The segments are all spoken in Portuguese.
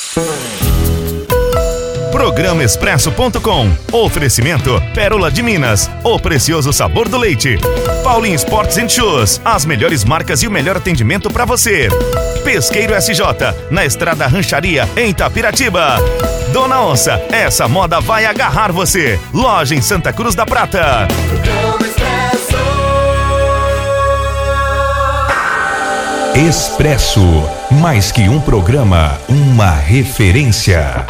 Programa Expresso.com. Oferecimento Pérola de Minas, o precioso sabor do leite. Paulinho Sports & Shoes, as melhores marcas e o melhor atendimento para você. Pesqueiro SJ, na Estrada Rancharia, em Itapiratiba. Dona Onça, essa moda vai agarrar você. Loja em Santa Cruz da Prata. Expresso, mais que um programa, uma referência.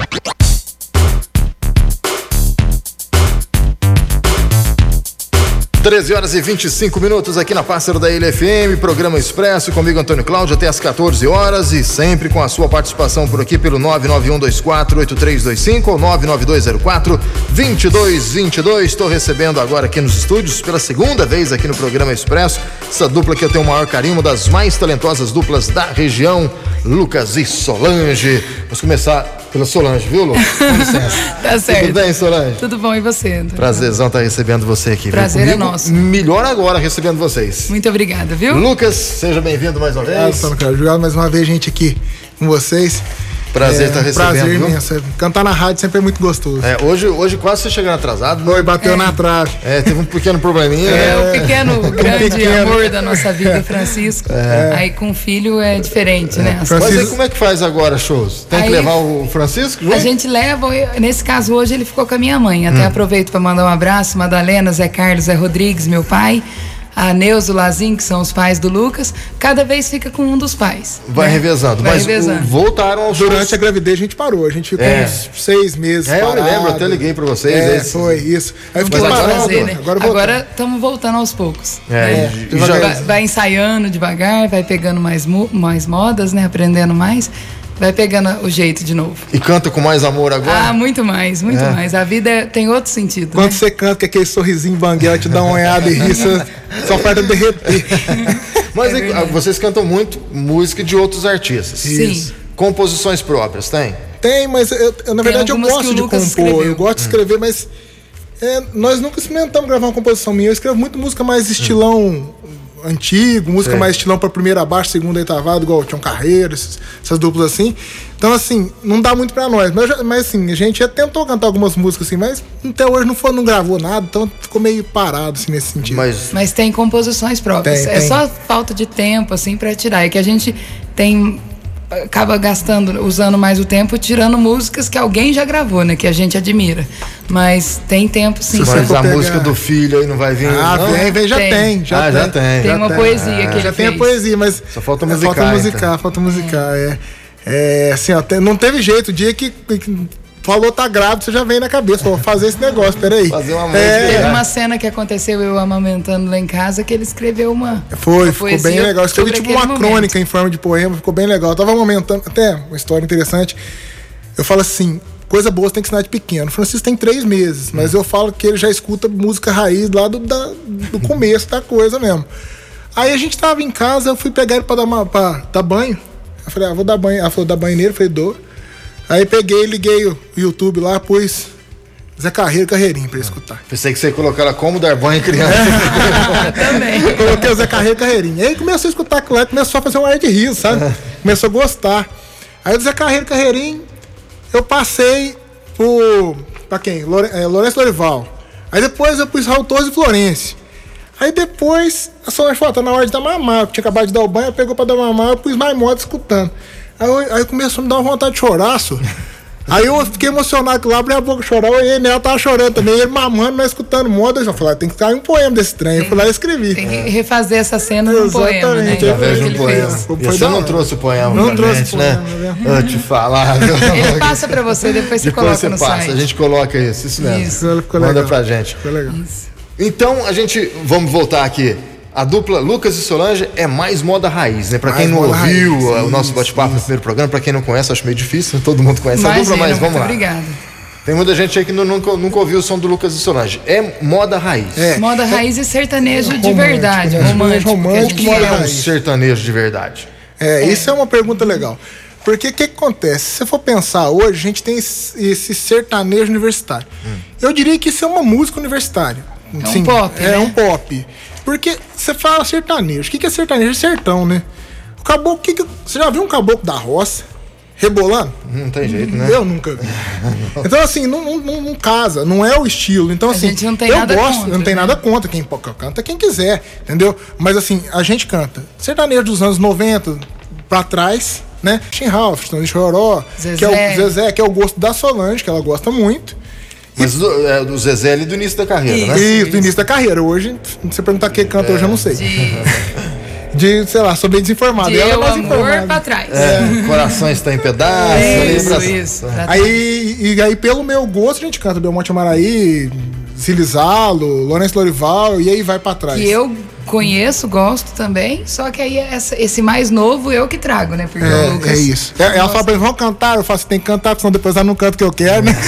13h25 aqui na Pássaro da Ilha FM, programa Expresso, comigo Antônio Cláudio, até às 14 horas e sempre com a sua participação por aqui pelo 991248325 ou 99204-2222. Estou recebendo agora aqui nos estúdios, pela segunda vez aqui no programa Expresso, essa dupla que eu tenho o maior carinho, uma das mais talentosas duplas da região, Lucas e Solange. Vamos começar pela Solange, viu, Lucas? Com licença. Tá certo. Tudo bem, Solange? Tudo bom, e você? Prazerzão estar recebendo você aqui. Prazer é nosso. Melhor agora recebendo vocês. Muito obrigada, viu? Lucas, seja bem-vindo mais uma vez. Obrigado mais uma vez, gente, aqui com vocês. Prazer estar recebendo. Prazer imenso. Cantar na rádio sempre é muito gostoso. Hoje quase você chegando atrasado. Foi, bateu na trave. Teve um pequeno probleminha. O grande amor da nossa vida, Francisco. Aí com o filho é diferente, né? Mas aí como é que faz agora shows? Tem que levar o Francisco junto? A gente leva, nesse caso hoje ele ficou com a minha mãe. Até aproveito para mandar um abraço, Madalena, Zé Carlos, Zé Rodrigues, meu pai. A Neuza, o Lazinho, que são os pais do Lucas, cada vez fica com um dos pais. Vai revezando. Mas voltaram aos shows. Durante a gravidez a gente parou. A gente ficou uns 6 meses parado. Eu lembro, até liguei pra vocês. Foi isso. Aí fiquei parado. Né? Agora estamos voltando aos poucos. Vai ensaiando devagar, vai pegando mais modas, né? Aprendendo mais. Vai pegando o jeito de novo. E canta com mais amor agora? Muito mais, muito mais. A vida tem outro sentido. Quando você canta, que aquele sorrisinho banguela te dá uma olhada e ri, só falta derreter. Mas vocês cantam muito música de outros artistas. Sim. Composições próprias, tem? Tem, mas eu na verdade eu gosto de compor. Escreveu. Eu gosto de escrever, mas nós nunca experimentamos gravar uma composição minha. Eu escrevo muito música mais estilão antigo, música mais estilão pra primeira abaixo, segunda oitavada, igual Tião Carreiro, essas duplas assim. Então, assim, não dá muito pra nós. Mas assim, a gente já tentou cantar algumas músicas assim, mas até hoje não gravou nada, então ficou meio parado, assim, nesse sentido. Mas tem composições próprias. Tem. Só falta de tempo, assim, pra tirar. É que a gente acaba usando mais o tempo, tirando músicas que alguém já gravou, né? Que a gente admira. Mas tem tempo, sim. Mas a música do filho aí não vai vir? Já tem. Tem uma poesia que ele já tem a poesia, mas só falta musicar. Falta musicar. Assim, ó, não teve jeito. O dia que falou tá grávido, você já vem na cabeça. Vou fazer esse negócio, peraí. Fazer uma música. Teve uma cena que aconteceu eu amamentando lá em casa, que ele escreveu uma ficou bem legal. Escrevi tipo uma crônica em forma de poema, ficou bem legal. Eu tava amamentando, até uma história interessante. Eu falo assim, coisa boa você tem que ensinar de pequeno. O Francisco tem 3 meses, mas eu falo que ele já escuta música raiz lá do começo da coisa mesmo. Aí a gente tava em casa, eu fui pegar ele pra dar banho. Eu falei, vou dar banho. Ela falou, dá banho nele? Eu falei, dou. Aí peguei, liguei o YouTube lá, pus Zé Carreirinho pra ele escutar. Pensei que você ia colocar ela como dar banho em criança. Também. Coloquei o Zé Carreirinho. Aí ele começou a escutar aquilo lá, começou a fazer um ar de riso, sabe? Começou a gostar. Aí o Zé Carreirinho, eu passei pra quem? Lourenço Lorival. Aí depois eu pus Raul Torres e Florencio. Aí depois, a Solange falou, tá na hora de dar mamar. Eu tinha acabado de dar o banho, eu pegou pra dar mamar, eu pus mais moda escutando. Aí começou a me dar uma vontade de chorar, Aí eu fiquei emocionado, lá abri a boca chorar, e ela tava chorando também, ele mamando, mas escutando moda. Eu falei, tem que cair um poema desse trem. Eu fui lá e escrevi. Tem que refazer essa cena num poema, né? Já vejo um poema. E você não trouxe o poema não pra trouxe gente, né? Eu te falar. Ele passa pra você, depois você coloca no site. A gente coloca isso mesmo. Isso. Manda pra gente. Ficou legal. Então, vamos voltar aqui. A dupla Lucas e Solange é mais moda raiz, né? Pra quem não ouviu o nosso bate-papo no primeiro programa, pra quem não conhece, acho meio difícil, todo mundo conhece a dupla, mas vamos lá. Obrigada. Tem muita gente aí que nunca ouviu o som do Lucas e Solange. É moda raiz. Moda raiz e sertanejo de verdade, romântico. Moda raiz. Sertanejo de verdade. Isso é uma pergunta legal. Porque o que acontece? Se você for pensar hoje, a gente tem esse sertanejo universitário. Eu diria que isso é uma música universitária. Um pop, né? Um pop. Porque você fala sertanejo. O que é sertanejo? É sertão, né? O caboclo, você já viu um caboclo da roça rebolando? Não tem jeito, né? Eu nunca vi. Então, assim, não casa, não é o estilo. Então, assim, gente não tem eu nada gosto, contra, não tem né? nada contra. Quem canta quem quiser, entendeu? Mas, assim, a gente canta sertanejo dos anos 90 pra trás, né? Tim Ralph, Tony Choró, que é o Zezé, que é o gosto da Solange, que ela gosta muito. Mas do Zezé ali do início da carreira, né? Isso, do início da carreira. Hoje, se você perguntar quem canta hoje, eu não sei. Sei lá, sou bem desinformado. De ela é eu mais amor informada. pra trás. Coração está em pedaços. Isso. Aí, pelo meu gosto, a gente canta Belmonte Amaraí, Zilizalo, Lourenço Lorival, e aí vai pra trás. Que eu conheço, gosto também, só que aí esse mais novo eu que trago, né? Porque o Lucas... É isso. Ela fala pra mim, vamos cantar, eu falo assim, tem que cantar, senão depois ela não canta o que eu quero, né?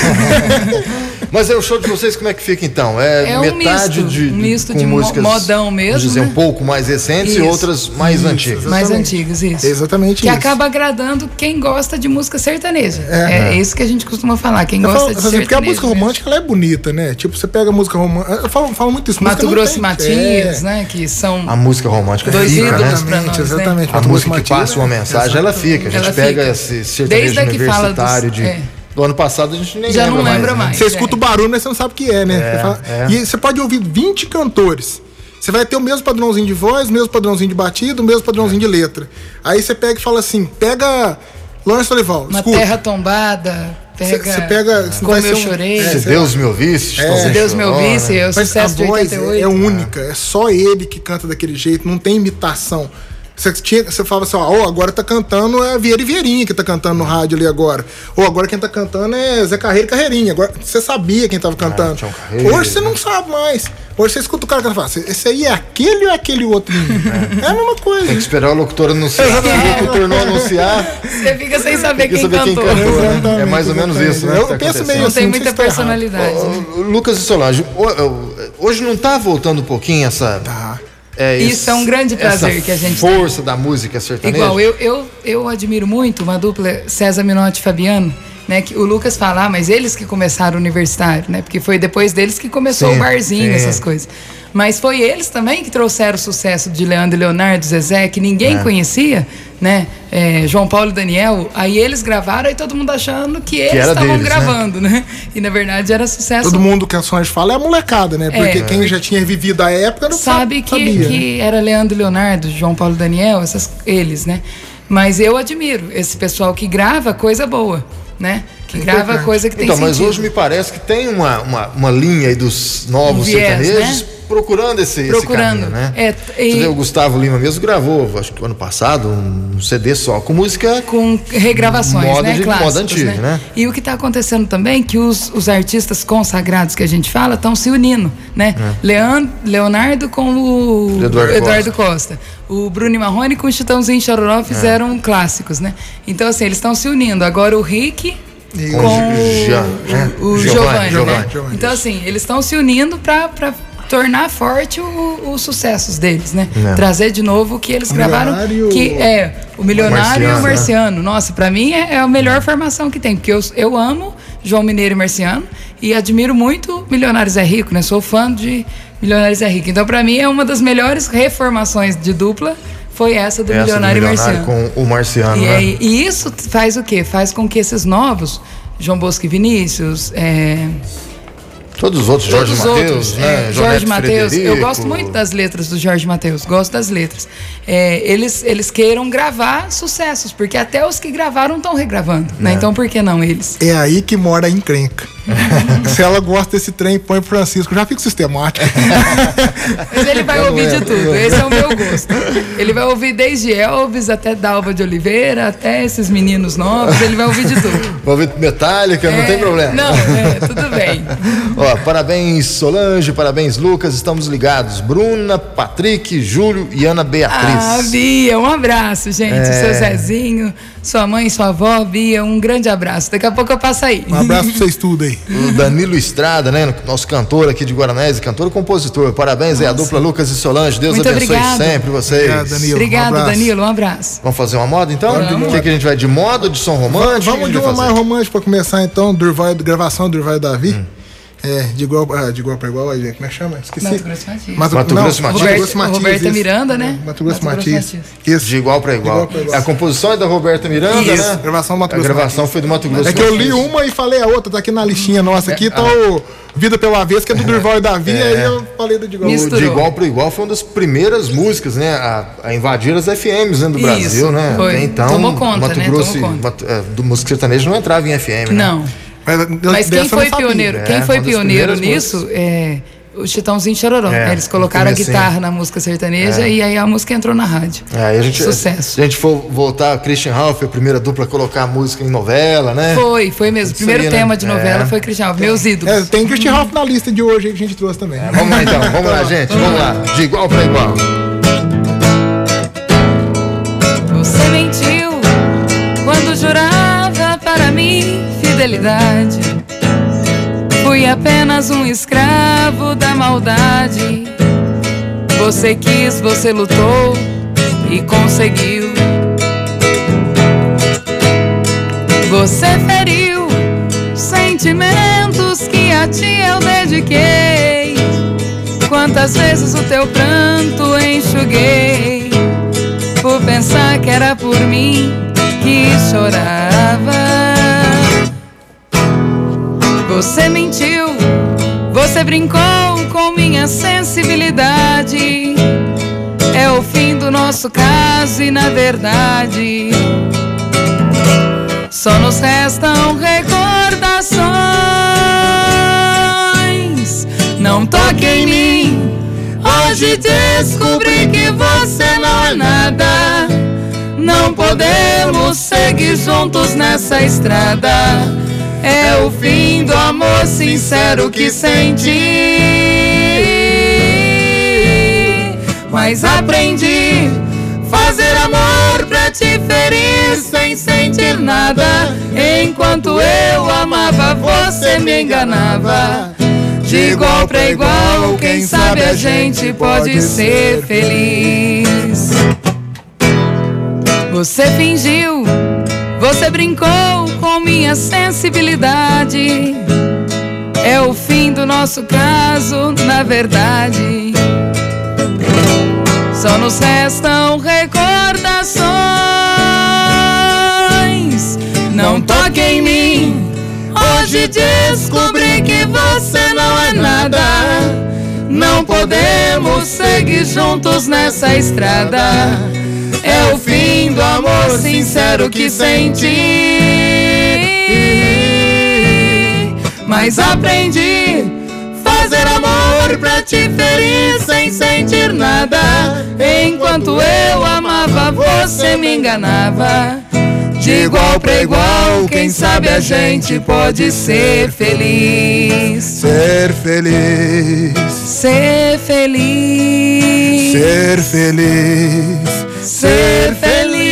Mas é o show de vocês, como é que fica então? É um metade misto com de músicas, modão mesmo, vamos dizer, né? um pouco mais recentes e Isso. outras mais antigas. Mais Exatamente. antigas, isso. Exatamente que isso. acaba agradando quem gosta de música sertaneja. É isso que a gente costuma falar, quem gosta de sertaneja. Porque a música romântica, ela é bonita, né? Tipo, você pega a música romântica, eu falo muito isso. Mato Grosso e Matias, né? Que são A música romântica dois fica, ídolos né? pra nós, Exatamente. A Mato música Grosso e que Matias, passa uma mensagem, ela fica. A gente Ela pega fica. esse sertanejo Desde a que fala universitário do ano passado, a gente nem Já lembra não mais. lembra né? mais. Você escuta o barulho, mas você não sabe o que é, né? Você fala- E você pode ouvir 20 cantores. Você vai ter o mesmo padrãozinho de voz, o mesmo padrãozinho de batida, o mesmo padrãozinho de letra. Aí você pega e fala assim, pega Lourenço Lorival, Uma escuta. terra tombada, Você pega... Como eu chorei. Se Deus me ouvisse, Se Deus me ouvisse, é o Mas sucesso de a voz 88. é única, é só ele que canta daquele jeito, não tem imitação. Você falava assim, ó, agora tá cantando é Vieira e Vieirinha que tá cantando no rádio ali agora. Ou agora quem tá cantando é Zé Carreiro e Carreirinha. Agora você sabia quem tava cantando. Tião Carreiro. Hoje você não sabe mais. Hoje você escuta o cara que fala, esse aí é aquele ou é aquele outro? É a mesma coisa. Tem que esperar o locutor anunciar. Se o locutor não anunciar, Você fica sem saber tem que quem saber quem cantou. cantou, né? Exatamente, É mais ou menos exatamente. isso, né? Eu que tá penso acontecendo. meio Não assim, tem não sei muita se tá errado. personalidade. né? Lucas e Solange, hoje não tá voltando um pouquinho essa... Tá. Isso é um grande prazer essa que a gente força da música sertaneja. Igual, eu admiro muito uma dupla César Minotti e Fabiano, né? Que o Lucas fala, mas eles que começaram o universitário, né? Porque foi depois deles que começou Sim, o barzinho, sim. essas coisas. Mas foi eles também que trouxeram o sucesso de Leandro e Leonardo, Zezé, que ninguém conhecia, né? João Paulo e Daniel. Aí eles gravaram e todo mundo achando que eles era estavam deles, gravando, né? E na verdade era sucesso. Todo mundo que a Solange fala é a molecada, né? Porque quem já tinha vivido a época não Sabe sabia, né? que era Leandro e Leonardo, João Paulo e Daniel, eles, né? Mas eu admiro esse pessoal que grava coisa boa, né? Que grava coisa que tem Então, sentido. mas hoje me parece que tem uma linha aí dos novos viés, sertanejos né? procurando esse caminho, né? Você vê, o Gustavo Lima mesmo gravou, acho que ano passado, um CD só com música... Com regravações, moda né? de moda Clássicos, antiga, né? E o que está acontecendo também é que os artistas consagrados que a gente fala estão se unindo, né? Leonardo com o Eduardo Costa. O Bruno e Marrone com o Chitãozinho e Chororó fizeram clássicos, né? Então, assim, eles estão se unindo. Agora o Rick... Com o Giovanni, né? Então, assim, eles estão se unindo para tornar forte os sucessos deles, né? Trazer de novo o que eles gravaram, que é o Milionário e o Marciano. Nossa, pra mim é a melhor formação que tem, porque eu amo João Mineiro e Marciano e admiro muito Milionários é Rico, né? Sou fã de Milionários é Rico. Então, pra mim, é uma das melhores reformações de dupla. Foi essa do Milionário e Marciano. Com o Marciano, né? E isso faz o quê? Faz com que esses novos, João Bosco e Vinícius, todos os outros, Jorge Mateus, né? Jorge Mateus. Eu gosto muito das letras do Jorge Mateus, gosto das letras. Eles queiram gravar sucessos, porque até os que gravaram estão regravando, né? Então por que não eles? É aí que mora a encrenca. Se ela gosta desse trem, põe pro Francisco, já fica sistemático. Mas ele vai ouvir de tudo, esse é o meu gosto. Ele vai ouvir desde Elvis até Dalva de Oliveira, até esses meninos novos, ele vai ouvir de tudo. Vai ouvir Metallica, não tem problema. Não, tudo bem. Ó, parabéns Solange, parabéns Lucas, estamos ligados. Bruna, Patrick, Júlio e Ana Beatriz. Bia, um abraço, gente. Seu Zezinho, sua mãe, sua avó, Bia, um grande abraço. Daqui a pouco eu passo aí. Um abraço pra vocês tudo aí. O Danilo Estrada, né? Nosso cantor aqui de Guaranés, cantor e compositor. Parabéns aí a dupla Lucas e Solange. Deus Muito abençoe obrigado. sempre vocês. Obrigado, Danilo. Obrigado, Um Danilo. Um abraço. Vamos fazer uma moda então? Vamos. O que a gente vai de moda ou de som romântico? Vamos de uma mais romântica pra começar então, gravação do Durval e Davi. De igual para igual, gente. Como é que chama? Esqueci. Mato Grosso Matias. Mato Grosso Matias. Roberta Miranda, né? Mato Grosso Matias. Isso. De igual para igual. A composição é da Roberta Miranda, Isso. né? Gravação do Mato Grosso. A gravação foi do Mato Grosso. É que eu li uma e falei a outra, tá aqui na listinha nossa aqui, tá o Vida pelo Avesso, que é do Durval e Davi, aí eu falei do de igual. O De Igual para Igual foi uma das primeiras músicas, né? A invadir as FMs, né, do Brasil, né? Foi. Então, Tomou conta, Mato né? Grosso, Tomou conta. do música sertaneja não entrava em FM, né? Não. Mas quem foi pioneiro? Quem foi pioneiro nisso é o Chitãozinho e Chororó. Eles colocaram a guitarra na música sertaneja e aí a música entrou na rádio. Sucesso. Se a gente for voltar, Christian Ralph, a primeira dupla a colocar a música em novela, né? Foi mesmo. O primeiro tema de novela foi Christian Ralph, meus ídolos. Tem Christian Ralph na lista de hoje aí que a gente trouxe também. Vamos lá então, vamos lá, gente. Vamos lá. De igual para igual. Você mentiu quando jurava para mim fidelidade. Fui apenas um escravo da maldade. Você quis, você lutou e conseguiu. Você feriu sentimentos que a ti eu dediquei. Quantas vezes o teu pranto enxuguei, por pensar que era por mim que chorava. Você mentiu, você brincou com minha sensibilidade. É o fim do nosso caso e na verdade só nos restam recordações. Não toque em mim, hoje descobri que você não é nada. Não podemos seguir juntos nessa estrada. É o fim do amor sincero que senti. Mas aprendi fazer amor pra te ferir sem sentir nada. Enquanto eu amava, você me enganava. De igual pra igual, quem sabe a gente pode ser feliz. Você fingiu, você brincou com minha sensibilidade. É o fim do nosso caso, na verdade só nos restam recordações. Não toque em mim, hoje descobri que você não é nada. Não podemos seguir juntos nessa estrada. É o fim do amor sincero que senti. Mas aprendi fazer amor pra te ferir sem sentir nada. Enquanto eu amava, você me enganava. De igual pra igual, quem sabe a gente pode ser feliz. Ser feliz. Ser feliz. Ser feliz. Ser feliz.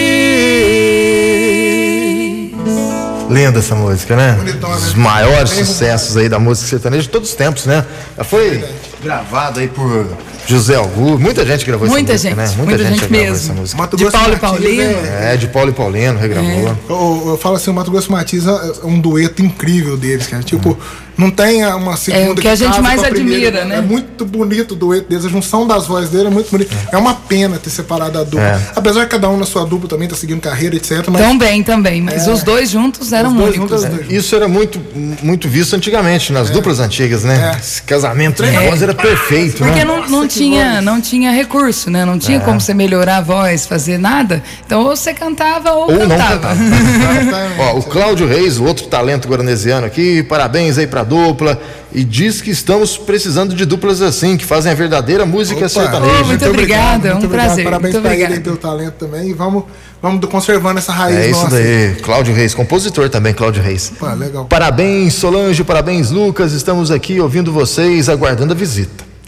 Linda essa música, né? Bonitona, Os né? maiores sucessos aí da música sertaneja de todos os tempos, né? Já foi gravado aí por José Augusto. Muita gente gravou essa música, né? Muita gente gravou mesmo. essa música. Mato De Grosso Paulo e Matias, Paulino. De Paulo e Paulino regravou. Eu falo assim, o Mato Grosso Matias é um dueto incrível deles, cara. Tipo, não tem uma segunda. É o que a gente casa mais com a primeira. admira, né? É muito bonito o dueto deles, a junção das vozes dele é muito bonita. É uma pena ter separado a dupla. Apesar que cada um na sua dupla também tá seguindo carreira, etc. Mas Também, mas os dois juntos eram únicos. Isso era muito visto antigamente, nas duplas antigas, né? Esse casamento de voz era perfeito, Porque né? não tinha recurso, né? Não tinha como você melhorar a voz, fazer nada. Então ou você cantava ou não cantava. Ó, o Cláudio Reis, o outro talento guaranesiano aqui, parabéns aí pra dupla. E diz que estamos precisando de duplas assim, que fazem a verdadeira música sertaneja. Muito obrigada, é um prazer. Parabéns muito pra ele obrigada. aí pelo talento também. E vamos conservando essa raiz É isso nossa. daí, Cláudio Reis, compositor também, Cláudio Reis. Pô, legal. Parabéns, Solange, parabéns, Lucas. Estamos aqui ouvindo vocês, aguardando a visita.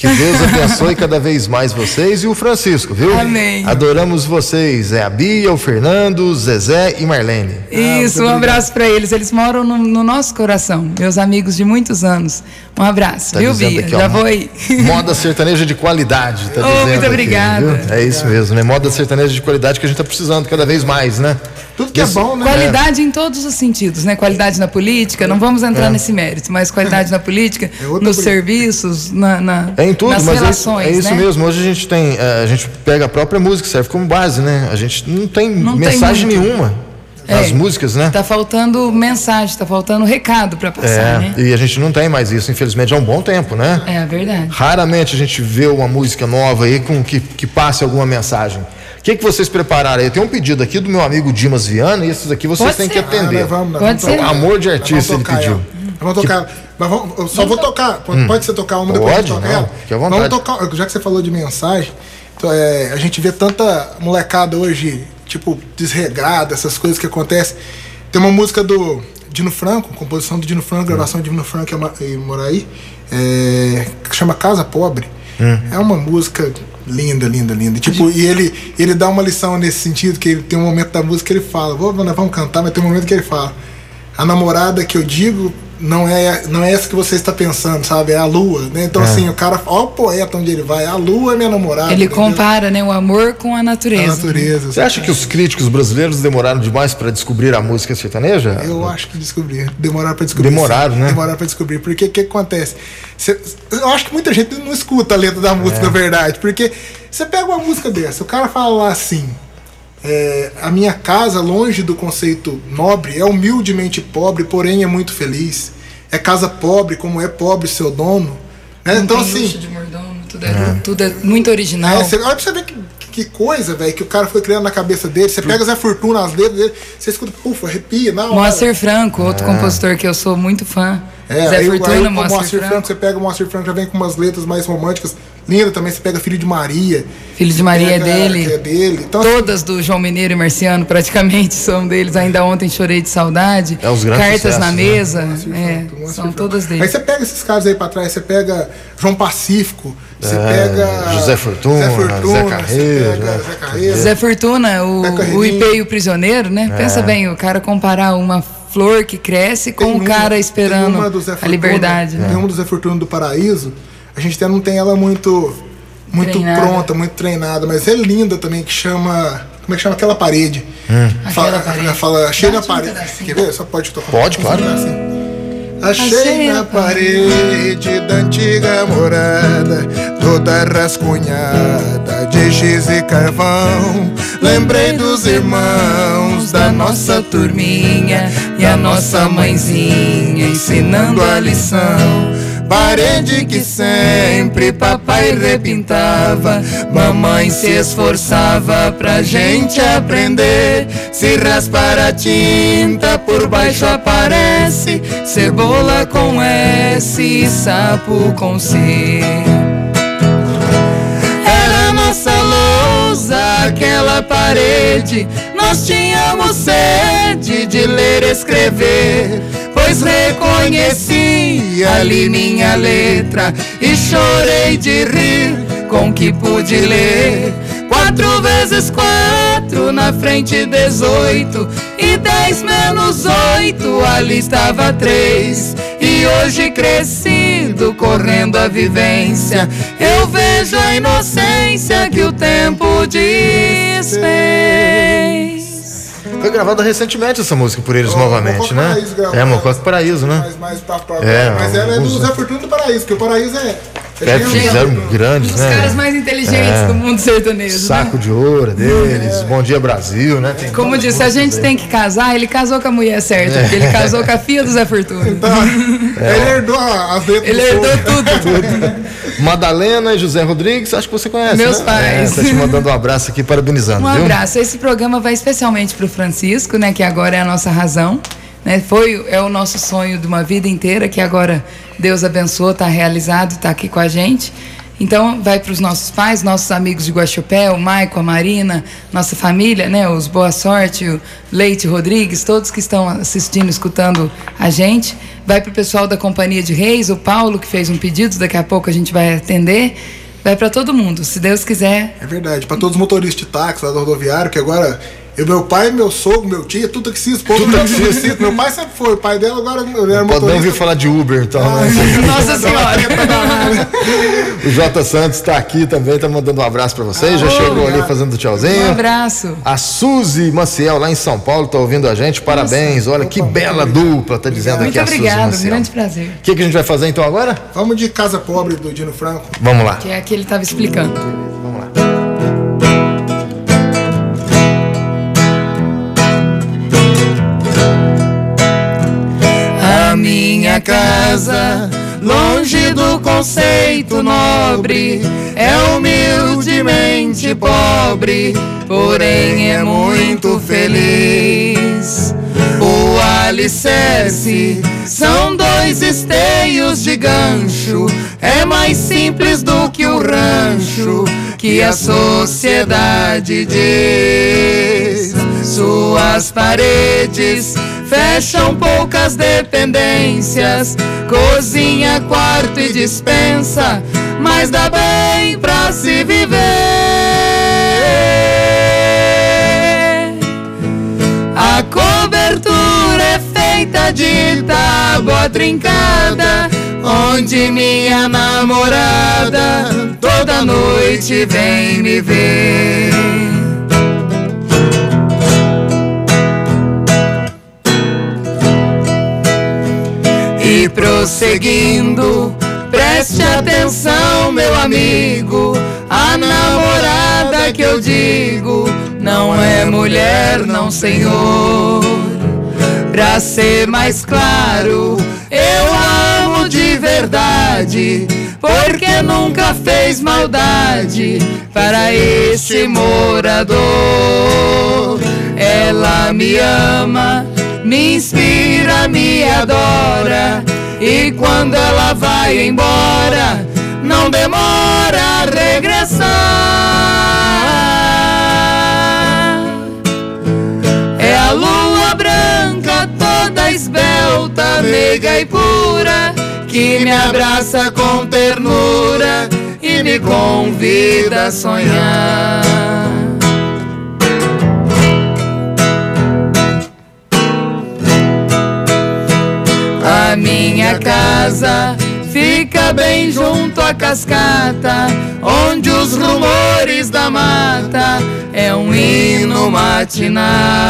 Que Deus abençoe cada vez mais vocês e o Francisco, viu? Amém. Adoramos vocês. É a Bia, o Fernando, o Zezé e Marlene. Isso, um abraço para eles. Eles moram no nosso coração, meus amigos de muitos anos. Um abraço, viu, Bia? Aqui, já vou aí. Moda sertaneja de qualidade, tá dizendo muito obrigada. Aqui, é isso mesmo, né? Moda sertaneja de qualidade que a gente tá precisando cada vez mais, né? Tudo que é bom, né? Qualidade em todos os sentidos, né? Qualidade na política, não vamos entrar nesse mérito, mas qualidade na política, nos serviços, em tudo, nas mas relações, é isso né? mesmo. Hoje a gente tem, a gente pega a própria música, serve como base, né? A gente não tem mensagem nenhuma nas músicas, né? Tá faltando mensagem, tá faltando recado para passar, né? E a gente não tem mais isso, infelizmente, há um bom tempo, né? É verdade. Raramente a gente vê uma música nova aí que passe alguma mensagem. O que vocês prepararam aí? Eu tenho um pedido aqui do meu amigo Dimas Viana e esses aqui vocês têm que atender. Pode ser. Amor de artista ele pediu. Vamos tocar. Mas eu só vou tocar. Pode ser tocar uma depois? Pode, não. Fique à vontade. Vamos tocar. Já que você falou de mensagem, então, a gente vê tanta molecada hoje, tipo, desregrada, essas coisas que acontecem. Tem uma música do Dino Franco, composição do Dino Franco, gravação do Dino Franco e Moraí, que chama Casa Pobre. É uma música linda. Tipo, e ele dá uma lição nesse sentido, que ele tem um momento da música que ele fala, nós vamos cantar, mas tem um momento que ele fala: a namorada que eu digo não é essa que você está pensando, sabe? É a lua, né? Então, assim, o cara, ó o poeta onde ele vai, a lua é minha namorada. Ele compara, né, o amor com a natureza. A natureza. Você acha que os críticos brasileiros demoraram demais para descobrir a música sertaneja? Eu acho que demoraram para descobrir. Demoraram, né? Demoraram para descobrir. Porque o que acontece? Eu acho que muita gente não escuta a letra da música, na verdade. Porque você pega uma música dessa, o cara fala lá assim: a minha casa, longe do conceito nobre, é humildemente pobre, porém é muito feliz. É casa pobre, como é pobre seu dono. Né? Então, assim. De mordomo, tudo é muito original. Olha pra você ver que coisa, velho, que o cara foi criando na cabeça dele. Você pega Zé Fortuna, as letras dele, você escuta, arrepia na hora. Moacir Franco, outro compositor que eu sou muito fã. Zé Fortuna, Moacir Franco. Você pega o Moacir Franco, já vem com umas letras mais românticas. Linda também, você pega Filho de Maria. Filho de Maria dele. É dele. Então, todas do João Mineiro e Marciano praticamente são deles. Ainda ontem chorei de saudade. Os grandes Cartas sucessos, na mesa. São todas deles. Aí você pega esses caras aí pra trás, você pega João Pacífico, você pega José Fortuna, Zé Carreiro. Zé Fortuna, o IP e o Prisioneiro, né? Pensa bem, o cara comparar uma flor que cresce com o cara esperando a liberdade. Tem uma do Zé Fortuna do Paraíso. A gente até não tem ela muito pronta, muito treinada, mas é linda também, que chama. Como é que chama? Aquela parede. Fala, achei na parede. Quer ver? Só pode tocar. Pode, claro. Assim. Achei na parede da antiga morada, toda rascunhada de giz e carvão. Lembrei dos irmãos da nossa turminha e a nossa mãezinha ensinando a lição. Parede que sempre papai repintava, mamãe se esforçava pra gente aprender. Se raspar a tinta por baixo aparece cebola com S e sapo com C. Era nossa lousa aquela parede, nós tínhamos sede de ler e escrever, pois reconheci ali minha letra e chorei de rir com que pude ler. 4 vezes 4 na frente 18 e 10 menos 8 ali estava 3. E hoje crescido, correndo a vivência, eu vejo a inocência que o tempo desfez. Foi gravada recentemente essa música por eles novamente, né? Mococa Paraíso, né? Mas ela é do Zé Fortuna do Paraíso, porque o Paraíso fizeram grandes, um dos caras mais inteligentes do mundo sertanejo. Saco de ouro deles, Bom Dia Brasil, né? Como disse, a gente tem que casar, ele casou com a mulher certa, porque ele casou com a filha do Zé Fortuna. Então, ele herdou as letras. Ele herdou tudo. Madalena e José Rodrigues, acho que você conhece, meus pais. Tá te mandando um abraço aqui, parabenizando, Um abraço. Esse programa vai especialmente pro Francisco, né, que agora é a nossa razão, né? É o nosso sonho de uma vida inteira, que agora Deus abençoou, tá realizado, tá aqui com a gente. Então, vai para os nossos pais, nossos amigos de Guaxupé, o Maico, a Marina, nossa família, né? Os Boa Sorte, o Leite Rodrigues, todos que estão assistindo, escutando a gente. Vai para o pessoal da Companhia de Reis, o Paulo, que fez um pedido, daqui a pouco a gente vai atender. Vai para todo mundo, se Deus quiser. É verdade, para todos os motoristas de táxi lá do rodoviário, que agora... meu pai, meu sogro, meu tio, tudo taxista, tudo taxista. Meu pai sempre foi, o pai dela agora era motorista. Pode não vir falar de Uber, então, né? Nossa Senhora! O Jota Santos está aqui também, tá mandando um abraço para vocês, já chegou ali fazendo tchauzinho. Um abraço. A Suzy Maciel, lá em São Paulo, tá ouvindo a gente, parabéns, olha que bela dupla, tá dizendo aqui a Suzy Maciel. Muito obrigado, um grande prazer. O que a gente vai fazer então agora? Vamos de Casa Pobre do Dino Franco. Vamos lá. Que é a que ele estava explicando. Vamos lá. A minha casa, longe do conceito nobre, é humildemente pobre, porém é muito feliz. O alicerce são 2 esteios de gancho, é mais simples do que o rancho que a sociedade diz. Suas paredes fecham poucas dependências, cozinha, quarto e despensa, mas dá bem pra se viver. A cobertura é feita de tábua trincada, onde minha namorada toda noite vem me ver. E prosseguindo, preste atenção, meu amigo, a namorada que eu digo não é mulher, não, senhor. Pra ser mais claro, eu amo de verdade, porque nunca fez maldade para este morador. Ela me ama, me inspira, me adora, e quando ela vai embora, não demora a regressar. É a lua branca, toda esbelta, meiga e pura, que me abraça com ternura e me convida a sonhar. A minha casa fica bem junto à cascata, onde os rumores da mata é um hino matinal.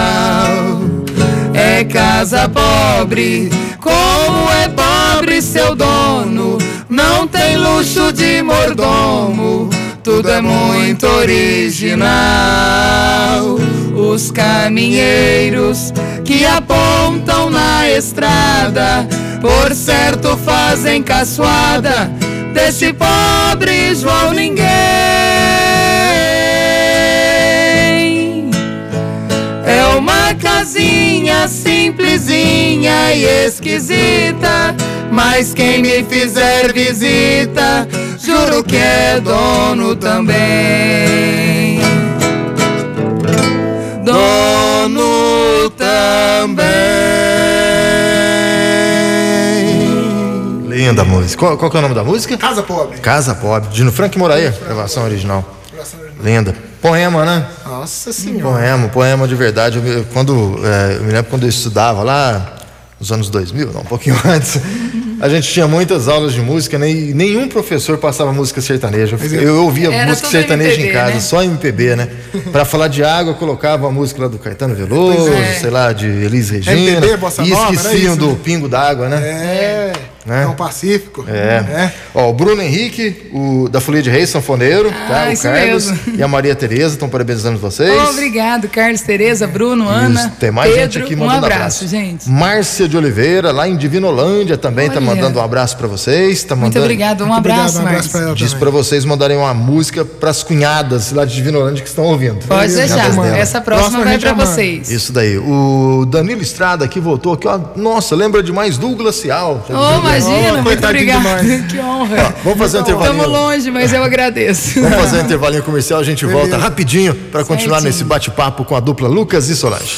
É casa pobre, como é pobre seu dono, não tem luxo de mordomo, tudo é muito original. Os caminheiros que apontam na estrada, por certo fazem caçoada desse pobre João Ninguém. É uma casinha simplesinha e esquisita, mas quem me fizer visita, juro que é dono também. Dono também. Linda música. Qual que é o nome da música? Casa Pobre. Casa Pobre. Dino Franco e Moraia, gravação original. Linda. Poema, né? Nossa Senhora. Poema de verdade. Eu me lembro quando eu estudava lá nos anos 2000, não, um pouquinho antes. A gente tinha muitas aulas de música, né? E nenhum professor passava música sertaneja. Eu ouvia música sertaneja MPB, em casa, né? Só MPB, né? Pra falar de água, eu colocava a música lá do Caetano Veloso, sei lá, de Elis Regina. MPB, Bossa Nova, e esqueciam do Pingo d'Água, né? É um Pacífico. Ó, o Bruno Henrique, da Folia de Reis, sanfoneiro, tá? O Carlos mesmo. E a Maria Tereza estão parabenizando vocês. Obrigado, Carlos, Tereza, Bruno, Ana. Tem mais Pedro, gente aqui mandando abraço, gente. Márcia de Oliveira, lá em Divinolândia, também tá mandando um abraço pra vocês. Muito obrigado, um abraço, Márcia. Diz pra vocês mandarem uma música pras cunhadas lá de Divinolândia que estão ouvindo. Pode deixar, essa próxima vai pra vocês. Isso daí. O Danilo Estrada aqui voltou aqui, ó. Nossa, lembra demais do Glacial. Ô, Imagina, muito coitadinho obrigada. demais. Que honra. Vamos fazer um intervalinho. Estamos longe, mas eu agradeço. Vamos fazer um intervalinho comercial, a gente volta rapidinho para continuar Certinho. nesse bate-papo com a dupla Lucas e Solange.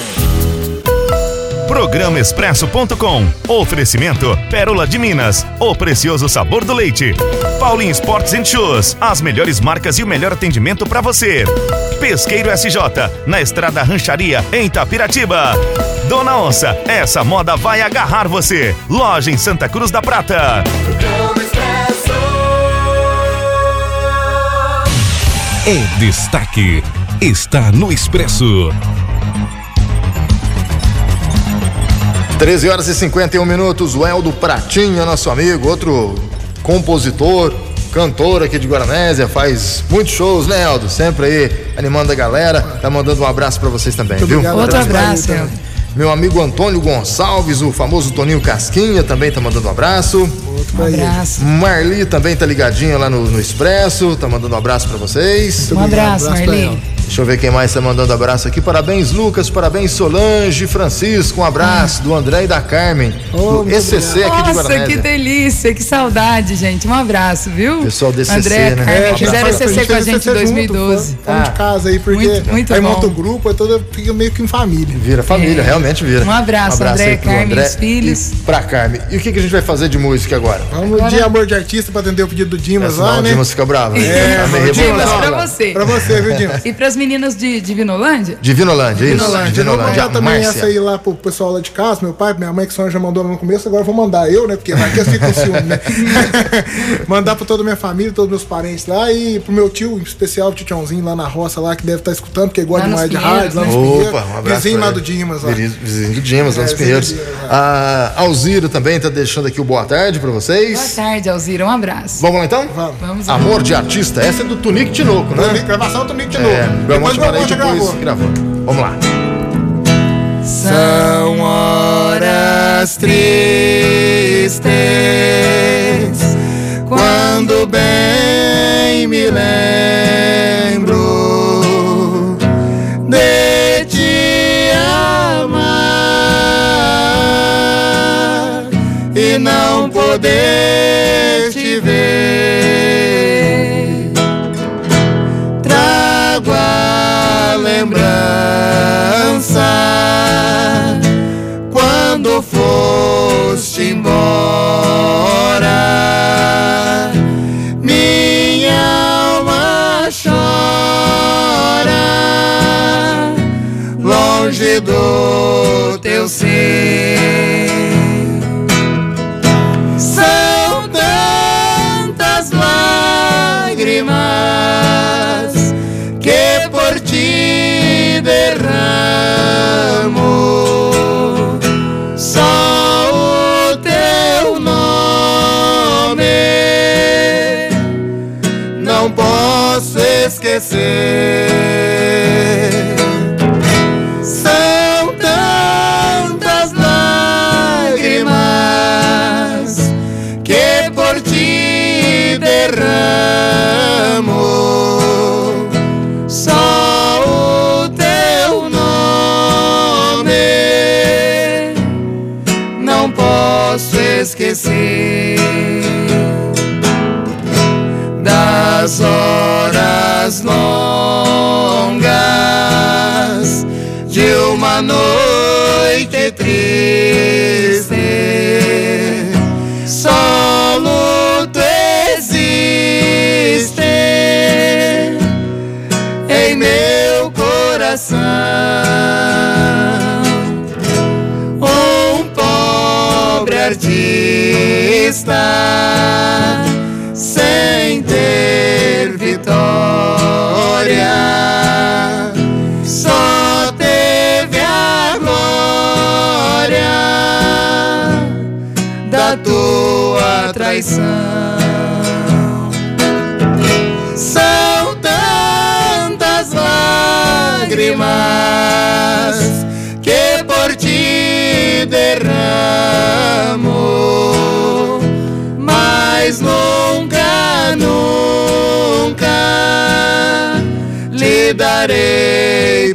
Programa Expresso.com. Oferecimento Pérola de Minas. O precioso sabor do leite. Paulin Sports and Shoes. As melhores marcas e o melhor atendimento para você. Pesqueiro SJ. Na Estrada Rancharia, em Itapiratiba. Dona Onça. Essa moda vai agarrar você. Loja em Santa Cruz da Prata. É destaque. Está no Expresso. 13 horas e 51 minutos, o Eldo Pratinha, nosso amigo, outro compositor, cantor aqui de Guaranésia, faz muitos shows, né, Eldo? Sempre aí animando a galera, tá mandando um abraço pra vocês também, Muito viu? obrigado. Outro abraço, Também. Eldo. Meu amigo Antônio Gonçalves, o famoso Toninho Casquinha, também tá mandando um abraço. Outro Um pra ele. abraço. Marli também tá ligadinha lá no Expresso, tá mandando um abraço pra vocês. Um abraço, Abraço pra Marli. ela. Deixa eu ver quem mais tá mandando abraço aqui. Parabéns, Lucas. Parabéns, Solange, Francisco. Um abraço do André e da Carmen, Oh, do ECC aqui de Nossa, Guaranésia. que delícia, que saudade, gente. Um abraço, viu? Pessoal do ECC, André, né? Carmen, É, fizeram a gente ECC com a fez gente em CC junto, 2012. Fomos de casa aí, porque Muito aí bom. monta o grupo, aí todo fica meio que em família. Vira família, realmente vira. Um abraço, André, aí pro Carmen e os filhos. E pra Carmen. E o que a gente vai fazer de música agora? Vamos no dia Amor de Artista pra atender o pedido do Dimas Senão lá, o né? Dimas fica bravo. Tá meio Dimas, Dimas, revoltado. pra você. Pra você, viu, Dimas? E pras meninas de Divinolândia? Divinolândia, isso. Eu vou mandar a também Márcia. essa aí lá pro pessoal lá de casa, meu pai, minha mãe, que só já mandou lá no começo, agora eu vou mandar eu, né? Porque vai que eu fico com ciúme, né? Mandar pra toda a minha família, todos meus parentes lá e pro meu tio, em especial o Titiãozinho lá na roça lá, que deve estar escutando, porque gosta Lá demais de nos rádio, lá nos Opa, Pinheiros. um abraço. Vizinho pra lá ele. do Dimas lá. Vizinho do Dimas, lá nos É, Pinheiros. vizinho do Dimas, A Alzira também tá deixando aqui o boa tarde pra Boa vocês. tarde, Alzira. Um abraço. Vamos lá então? Vamos lá. Amor de Artista. Essa é do Tunique Tinoco, né? Gravação do Nick de novo. É, Belmonte Maranhão Belmonte depois gravou. Vamos lá. São horas tristes Quando bem me lembro de te amar e não poder te ver, trago a lembrança quando foste embora. Minha alma chora longe do teu ser. São tantas lágrimas que por ti derramo, só o teu nome não posso esquecer. São tantas lágrimas que por ti derramo, só o teu nome não posso esquecer. Das horas longas de uma noite triste, só luto existe em meu coração. Um pobre artista sem ter vitória, só teve a glória da tua traição. São tantas lágrimas que por ti derramo, mas nunca, nunca lhe darei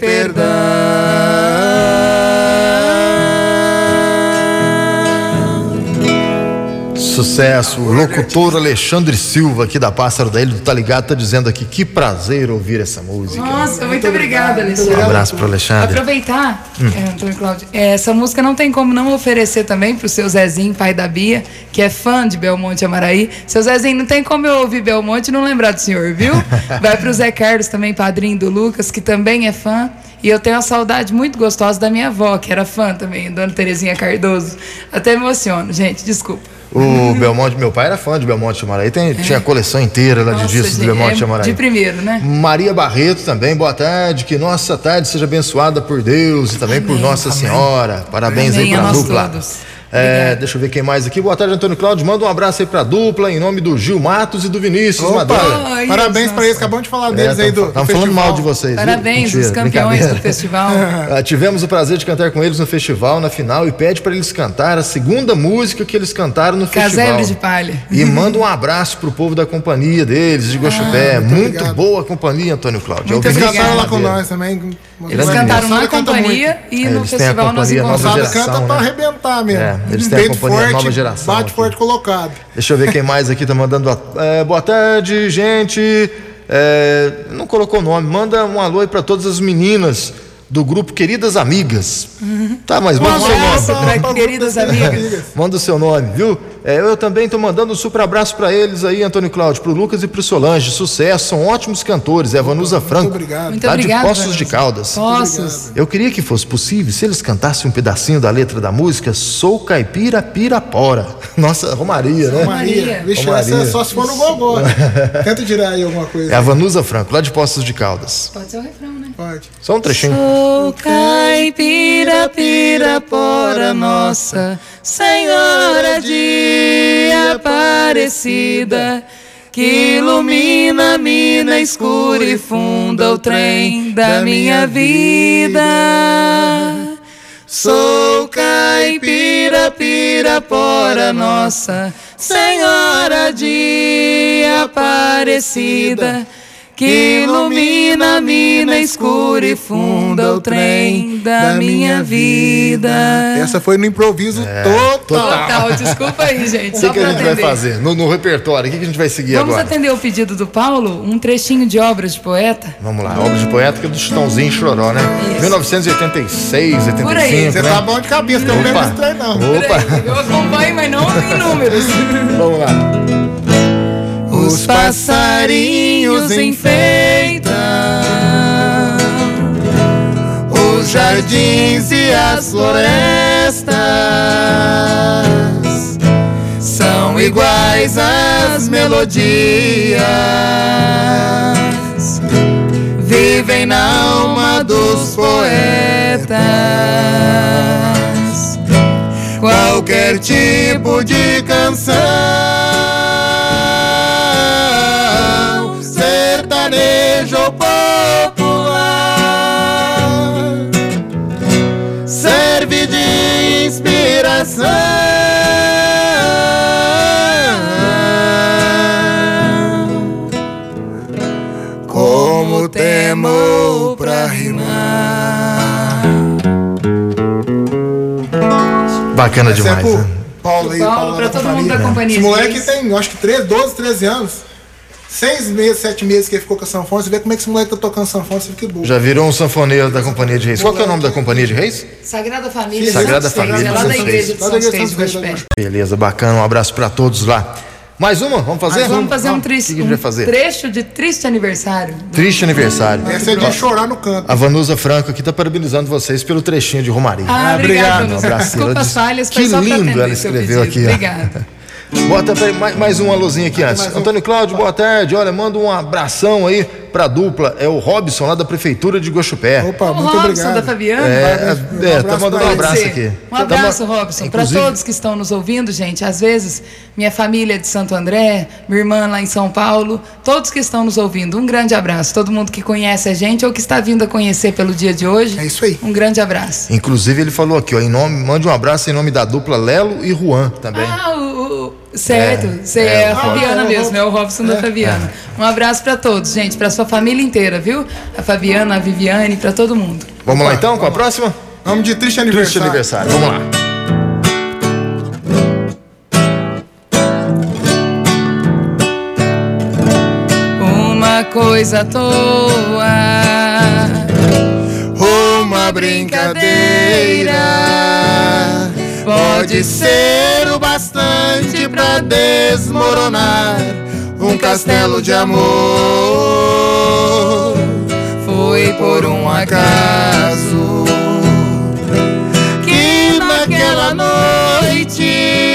perdão. Sucesso. O locutor Alexandre Silva, aqui da Pássaro da Ilha do Tá Ligado, tá dizendo aqui que prazer ouvir essa música. Nossa, muito obrigada, Alexandre. Um abraço pro Alexandre. Aproveitar, Antônio Cláudio, essa música não tem como não oferecer também pro seu Zezinho, pai da Bia, que é fã de Belmonte Amaraí. Seu Zezinho, não tem como eu ouvir Belmonte e não lembrar do senhor, viu? Vai pro Zé Carlos também, padrinho do Lucas, que também é fã. E eu tenho uma saudade muito gostosa da minha avó, que era fã também, Dona Terezinha Cardoso. Até me emociono, gente, desculpa. O Belmonte, meu pai era fã de Belmonte Amaraí, tinha a coleção inteira lá de discos do Belmonte Amaraí. De primeiro, né? Maria Barreto também, boa tarde, que nossa tarde seja abençoada por Deus e também por Nossa Senhora. Parabéns aí pra dupla. Deixa eu ver quem mais aqui. Boa tarde, Antônio Cláudio. Manda um abraço aí pra dupla, em nome do Gil Matos e do Vinícius Madeira. Parabéns pra eles, acabamos de falar deles aí do Estamos falando mal de vocês. Parabéns, os campeões do festival. Tivemos o prazer de cantar com eles no festival, na final, e pede pra eles cantar a segunda música que eles cantaram no festival. Casebre de Palha. E manda um abraço pro povo da companhia deles, de Guaxupé. Muito boa a companhia, Antônio Cláudio. Eles cantaram lá com nós também. Eles cantaram na companhia e no festival nós encontramos. Canta pra arrebentar mesmo. Eles têm a companhia Nova Geração. Bate forte colocado. Deixa eu ver quem mais aqui tá mandando. Boa tarde, gente. Não colocou o nome. Manda um alô aí pra todas as meninas do grupo Queridas Amigas. Tá, mas manda o seu nome. Pra queridas amigas. Manda o seu nome, viu? Eu também tô mandando um super abraço pra eles aí, Antônio Cláudio, pro Lucas e pro Solange. Sucesso, são ótimos cantores. É a Vanusa Franco. Muito obrigado. Muito lá obrigado, de Poços Vanusa. de Caldas. Poços. Eu queria que fosse possível se eles cantassem um pedacinho da letra da música Sou Caipira Pirapora. Nossa, Romaria, né? Maria. Vixe, Romaria. essa é só se for no gogó. Tenta tirar aí alguma coisa. É a Vanusa Franco, lá de Poços de Caldas. Pode ser o refrão, né? Pode. Só um trechinho. Sou caipira, pirapora nossa, Senhora de Aparecida, que ilumina a mina escura e funda o trem da minha vida. Sou caipira, pirapora nossa, Senhora de Aparecida, que ilumina a mina escura e funda o trem da minha vida. Essa foi no improviso total. Desculpa aí, gente. O que a gente vai fazer no repertório? O que a gente vai seguir Vamos agora? atender o pedido do Paulo, um trechinho de Obras de Poeta. Vamos lá, obra de poeta que é do Chitãozinho Chororó, né? Isso. 1986, 85, Por aí. Você né? tá bom de cabeça, que eu não lembro desse trem, não. Opa, Peraí, eu acompanho, mas não em números. vamos lá. Os passarinhos enfeitam os jardins e as florestas, são iguais às melodias, vivem na alma dos poetas. Qualquer tipo de canção, sertanejo ou popular, serve de inspiração. Como temo pra rimar. Bacana Essa demais, é pro né? Paulo aí, Paulo, pra todo mundo da companhia. Esse moleque tem, acho que 12, 13 anos. 6 meses, 7 meses que ele ficou com a sanfona. Você vê como é que esse moleque tá tocando sanfona, você fica bobo. Já virou um sanfoneiro da Companhia de Reis. Qual que é o nome da Companhia de Reis? Sagrada Família. Sagrada Santos Família Reis, é lá dos da Santos igreja de Reis. Santos Reis de Guaxupé. Beleza, bacana. Um abraço pra todos lá. Mais uma? Vamos fazer? Nós vamos fazer um O que a gente vai fazer? trecho de triste aniversário. Triste aniversário. Essa é de chorar no canto. A Vanusa Franco aqui tá parabenizando vocês pelo trechinho de Romaria. Obrigado. Um abraço. Desculpa as falhas, foi Que só pra lindo atender ela seu escreveu pedido. aqui. Ó. Obrigada. Bota mais um alôzinho aqui antes. Antônio Cláudio, boa tarde. Olha, manda um abração aí pra dupla. É o Robson lá da Prefeitura de Guaxupé. Opa, O muito Robson obrigado. da Fabiana. Tá mandando um abraço aqui. Um abraço, Tá, Robson. Para inclusive- todos que estão nos ouvindo, gente. Às vezes, minha família é de Santo André, minha irmã lá em São Paulo, todos que estão nos ouvindo, um grande abraço. Todo mundo que conhece a gente ou que está vindo a conhecer pelo dia de hoje. É isso aí. Um grande abraço. Inclusive, ele falou aqui, ó, mande um abraço em nome da dupla Lelo e Juan também. Certo. Você é a Fabiana é o mesmo, é o Robson da Fabiana. Um abraço para todos, gente, para sua família inteira, viu? A Fabiana, a Viviane, para todo mundo. Vamos lá então com a próxima? Vamos de triste Triste aniversário. aniversário. Vamos lá. uma coisa à toa, uma brincadeira pode ser o bastante pra desmoronar um castelo de amor. foi por um acaso que naquela noite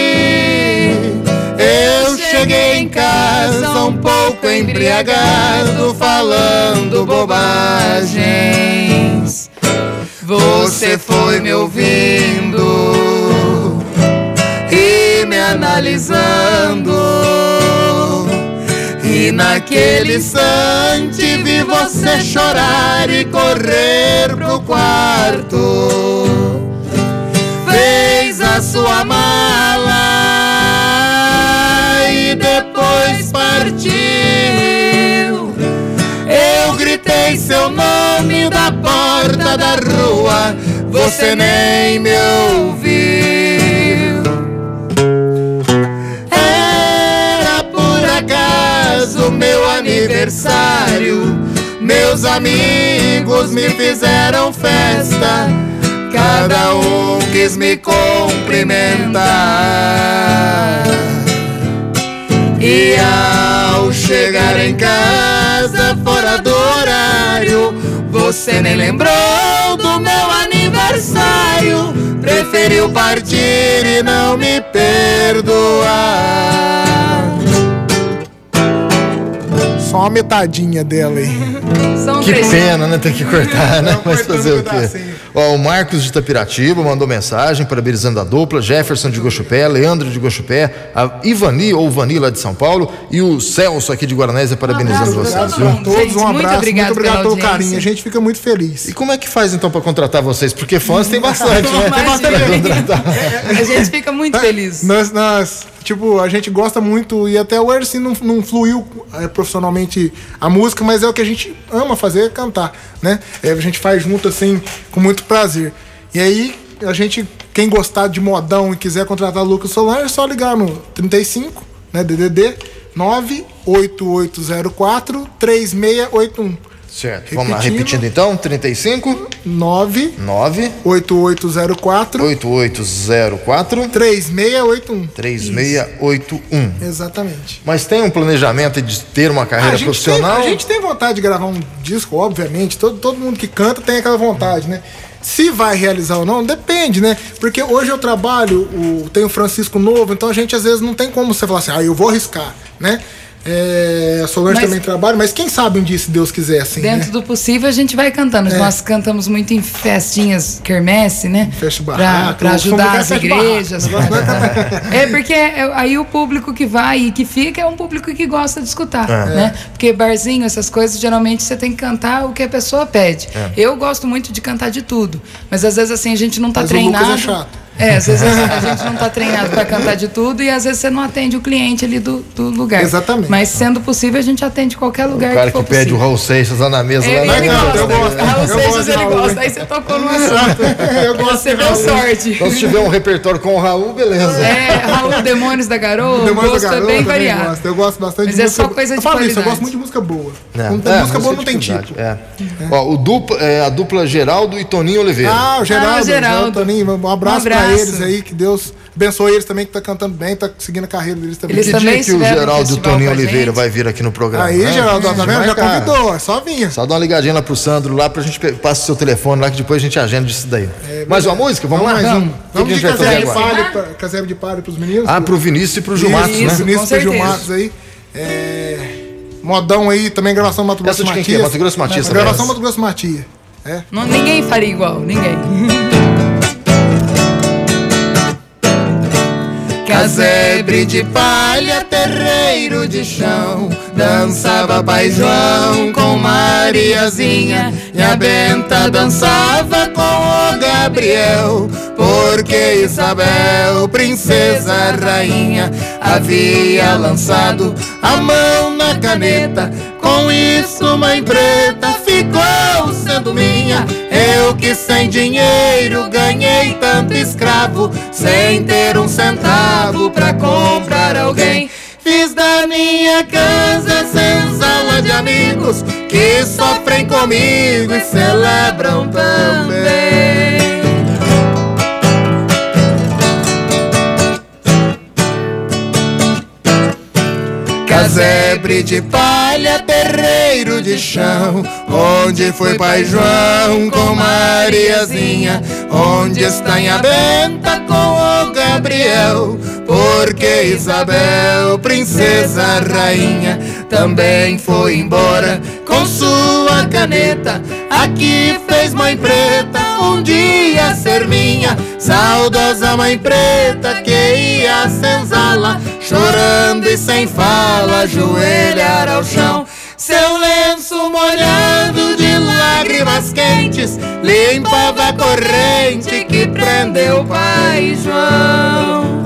eu cheguei em casa um pouco embriagado, falando bobagens. Você foi me ouvindo e me analisando, e naquele instante vi você chorar e correr pro quarto. Fez a sua mala e depois partiu. Eu gritei seu nome da porta da rua, você nem me ouviu. Era por acaso meu aniversário, meus amigos me fizeram festa, cada um quis me cumprimentar. E ao chegar em casa fora do horário, você nem lembrou do meu aniversário, preferiu partir e não me perdoar. Só uma metadinha dela aí. Que pena, né? Tem que cortar, né? Mas fazer o quê? Ó, o Marcos de Itapiratiba mandou mensagem parabenizando a dupla, Jefferson de Gochupé, Leandro de Gochupé, a Ivani ou Vani lá de São Paulo e o Celso aqui de Guaranésia parabenizando vocês, viu? Todos um abraço, muito obrigado pelo carinho, a gente fica muito feliz. E como é que faz então para contratar vocês? Porque fãs tem bastante, né? Tem bastante pra contratar. A gente fica muito feliz. Tipo, a gente gosta muito, e até hoje assim não fluiu profissionalmente a música, mas é o que a gente ama fazer, cantar, né? A gente faz junto assim, com muito prazer. E aí, a gente, quem gostar de modão e quiser contratar o Lucas Solange, é só ligar no 35, né, DDD 98804 3681. Certo, vamos lá, repetindo então, 35 8804 3681. 3681. Exatamente. Mas tem um planejamento de ter uma carreira profissional? A gente tem vontade de gravar um disco, obviamente. Todo mundo que canta tem aquela vontade, né? Se vai realizar ou não, depende, né? Porque hoje eu trabalho, tem o Francisco Novo, então a gente às vezes não tem como você falar assim, eu vou arriscar, né? A Solange também trabalha, mas quem sabe um dia, se Deus quiser, assim, dentro do possível a gente vai cantando. Nós cantamos muito em festinhas, quermesse, né? Festa barraca, pra ajudar as igrejas. Porque aí o público que vai e que fica é um público que gosta de escutar, né? Porque barzinho, essas coisas, geralmente você tem que cantar o que a pessoa pede. Eu gosto muito de cantar de tudo, mas às vezes assim a gente não tá treinado. O Lucas é chato. Às vezes a gente não tá treinado para cantar de tudo e às vezes você não atende o cliente ali do lugar. Exatamente. Mas sendo possível, a gente atende qualquer lugar. O cara que for pede possível. o Raul Seixas lá na mesa. Ele gosta. Eu gosto. Raul Seixas ele gosta. Aí você tocou no assunto. Você deu sorte. Então, se tiver um repertório com o Raul, beleza. Raul, Demônios da Garoa, o gosto é bem variado. Eu gosto bastante mas de música. Só coisa de qualidade. Eu gosto muito de música boa. Música boa não tem tipo. Ó, a dupla Geraldo e Toninho Oliveira. O Geraldo. Toninho, um abraço pra eles aí, que Deus abençoe eles também, que tá cantando bem, tá seguindo a carreira deles também. Que dia que o Geraldo e o Toninho Oliveira vai vir aqui no programa? Aí, Geraldo, tá vendo? Já convidou, é só vir. Só dá uma ligadinha lá pro Sandro, lá pra gente passar o seu telefone lá, que depois a gente agenda disso daí. Mais uma música? Vamos lá? Vamos de Casebre de Palha pros meninos? Pro Vinícius e pro Gilmatos, né? Vinícius e pro Gilmatos aí. Modão aí, também gravação Mato Grosso Matias. Mato Grosso Matias. Gravação Mato Grosso Matias. Ninguém faria igual, ninguém. Casebre de palha, terreiro de chão, dançava Pai João com Mariazinha, e a Benta dançava com o Gabriel, porque Isabel, princesa rainha, havia lançado a mão na caneta. Com isso, mãe preta ficou sendo minha. Eu que sem dinheiro ganhei tanto escravo, sem ter um centavo pra comprar alguém. Fiz da minha casa senzala de amigos que sofrem comigo e celebram também. Casebre de palha, terreiro de chão, onde foi Pai João com Mariazinha, onde está Inha Benta com o Gabriel, porque Isabel, princesa rainha, também foi embora com sua caneta. Aqui fez Mãe Preta um dia ser minha, saudosa Mãe Preta que ia senzala, chorando e sem fala, ajoelhar ao chão. Seu lenço molhado de lágrimas quentes limpava a corrente que prendeu Pai João.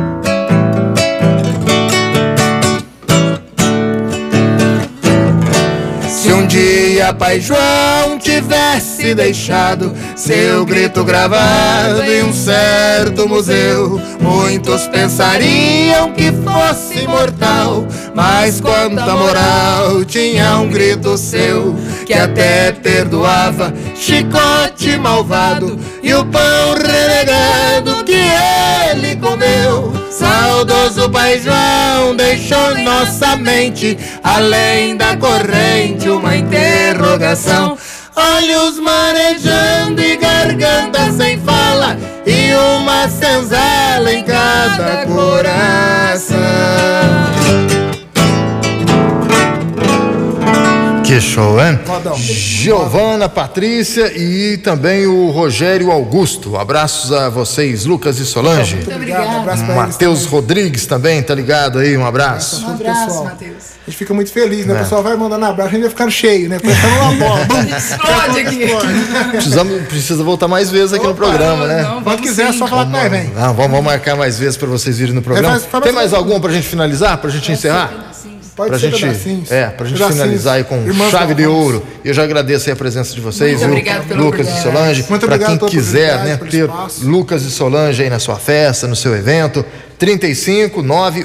Se um dia Pai João tivesse deixado seu grito gravado em um certo museu, muitos pensariam que fosse imortal, mas quanta moral tinha um grito seu, que até perdoava chicote malvado e o pão renegado que ele comeu. Saudoso Pai João deixou em nossa mente, além da corrente, uma interrogação. Olhos marejando e garganta sem fala, e uma senzala em cada coração. Que show, hein? Giovana, Patrícia e também o Rogério Augusto. Abraços a vocês, Lucas e Solange. Muito obrigado. Um abraço pra Matheus Rodrigues também, tá ligado aí? Um abraço. Um abraço, Matheus. A gente fica muito feliz, né? O pessoal vai mandando abraço, a gente vai ficando cheio, né? Fechando uma bola. Explode aqui. Precisa voltar mais vezes aqui no programa, né? Não, Quando quiser, é só falar que nós vem. Não, vamos marcar mais vezes para vocês virem no programa. Tem mais algum pra gente finalizar? Pra gente encerrar? Pode ser pedacinhos. Pra gente finalizar aí com chave de ouro. Eu já agradeço aí a presença de vocês, muito obrigado pelo Lucas e Solange. Muito para obrigado quem quiser, né, ter espaço. Lucas e Solange aí na sua festa, no seu evento, 35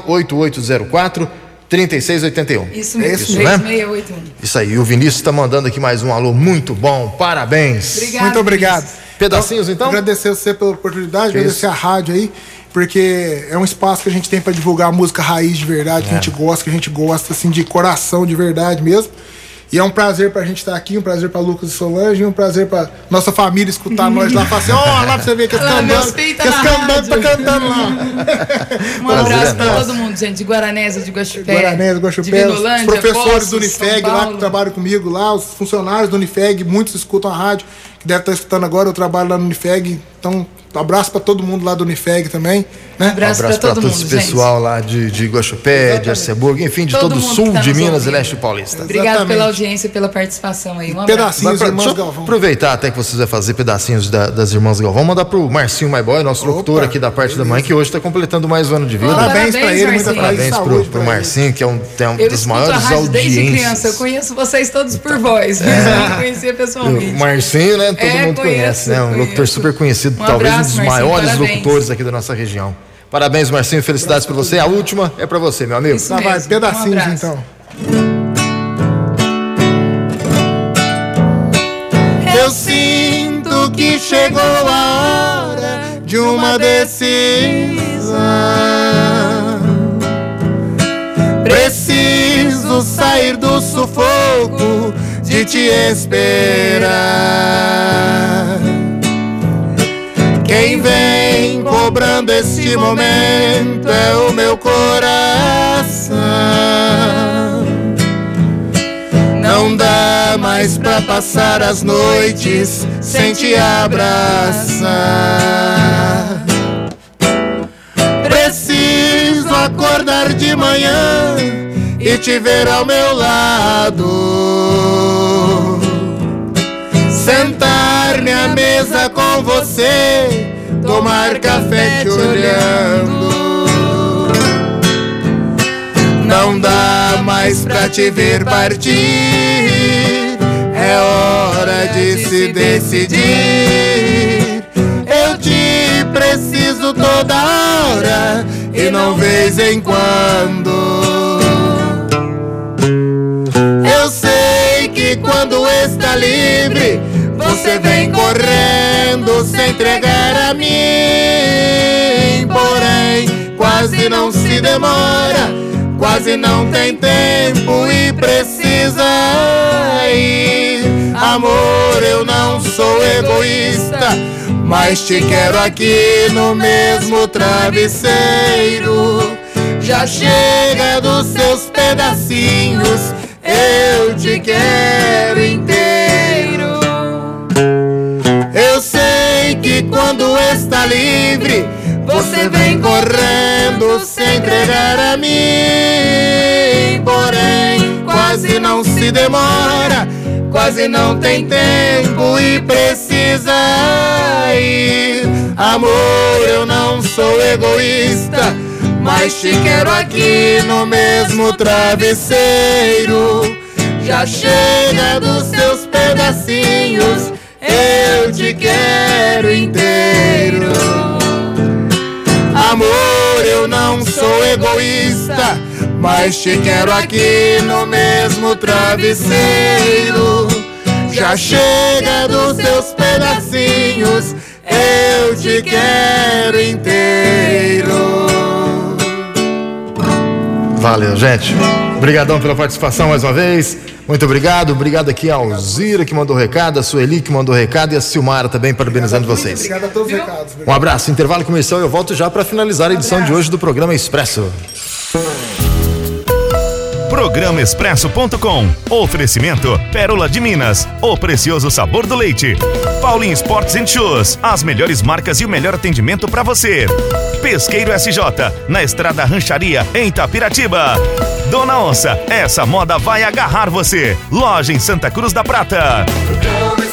98804 3681. Isso mesmo, Isso, né? 3681. Isso aí, o Vinícius está mandando aqui mais um alô muito bom, parabéns. Obrigado, Muito obrigado. Vinícius. Pedacinhos então? Agradecer você pela oportunidade, Que agradecer a rádio aí, porque é um espaço que a gente tem para divulgar a música raiz de verdade, que a gente gosta assim de coração de verdade mesmo. E é um prazer pra gente estar aqui, um prazer pra Lucas e Solange, e um prazer pra nossa família escutar nós lá. Falar assim, lá pra você ver que esse cantando tá cantando lá. Um abraço pra todo mundo, gente, de Guaranésia, de Guaxupé, de Vinolândia, os professores Poços, do Unifeg lá que trabalham comigo lá, os funcionários do Unifeg, muitos escutam a rádio, que devem estar escutando agora, eu trabalho lá no Unifeg, então um abraço pra todo mundo lá do Unifeg também, né? Um abraço pra todo esse mundo, pessoal lá de Guaxupé, de Arceburgo, enfim, de todo o sul tá de Minas ouvindo. e leste paulista. Obrigado Exatamente. pela audiência, pela participação aí. Um abraço. Pedacinhos, Deixa irmãos eu Galvão. aproveitar até que vocês vão fazer pedacinhos das Irmãs Galvão, mandar pro Marcinho My Boy, nosso locutor aqui da parte da mãe, que hoje está completando mais um ano de vida. Parabéns pra ele, muita Marcinho. paz e Parabéns saúde pro pra ele. Marcinho, que é um Eu dos escuto a maiores rádio desde criança, eu audiências. conheço vocês todos por voz, mas eu não conhecia pessoalmente. O Marcinho, né? Todo mundo conhece, né? Um conheço. locutor super conhecido, Um talvez um abraço, dos Marcinho, maiores parabéns. locutores aqui da nossa região. Parabéns, Marcinho, felicidades pra você. A última é pra você, meu amigo. Isso Tá, vai, mesmo. pedacinhos Um abraço. então. Eu sinto que chegou a hora de uma decisão. Preciso sair do sufoco de te esperar. Quem vem cobrando este momento é o meu coração. Não dá mais pra passar as noites sem te abraçar. Preciso acordar de manhã e te ver ao meu lado. Sentar-me à mesa com você, tomar café te olhando. Não dá mais pra te ver partir, é hora de se decidir. Eu te preciso toda hora e não vez em quando. Eu está livre, você vem correndo se entregar a mim. Porém, quase não se demora, quase não tem tempo e precisa ir. Amor, eu não sou egoísta, mas te quero aqui no mesmo travesseiro. Já chega dos seus pedacinhos, eu te quero inteiro. Eu sei que quando está livre, você vem correndo se entregar a mim. Porém, quase não se demora, quase não tem tempo e precisa ir. Amor, eu não sou egoísta, mas te quero aqui no mesmo travesseiro. Já chega dos seus pedacinhos, eu te quero inteiro. Amor, eu não sou egoísta, mas te quero aqui no mesmo travesseiro. Já chega dos seus pedacinhos, eu te quero inteiro. Valeu, gente. Obrigadão pela participação mais uma vez. Muito obrigado. Obrigado aqui a Alzira, que mandou recado, a Sueli, que mandou recado, e a Silmara também, parabenizando vocês. Obrigado a todos os recados. Um abraço, intervalo comercial, eu volto já para finalizar a edição de hoje do programa Expresso. Programa Expresso.com. Oferecimento Pérola de Minas, o precioso sabor do leite. Paulin Sports and Shoes, as melhores marcas e o melhor atendimento para você. Pesqueiro SJ, na Estrada Rancharia, em Itapiratiba. Dona Onça, essa moda vai agarrar você. Loja em Santa Cruz da Prata.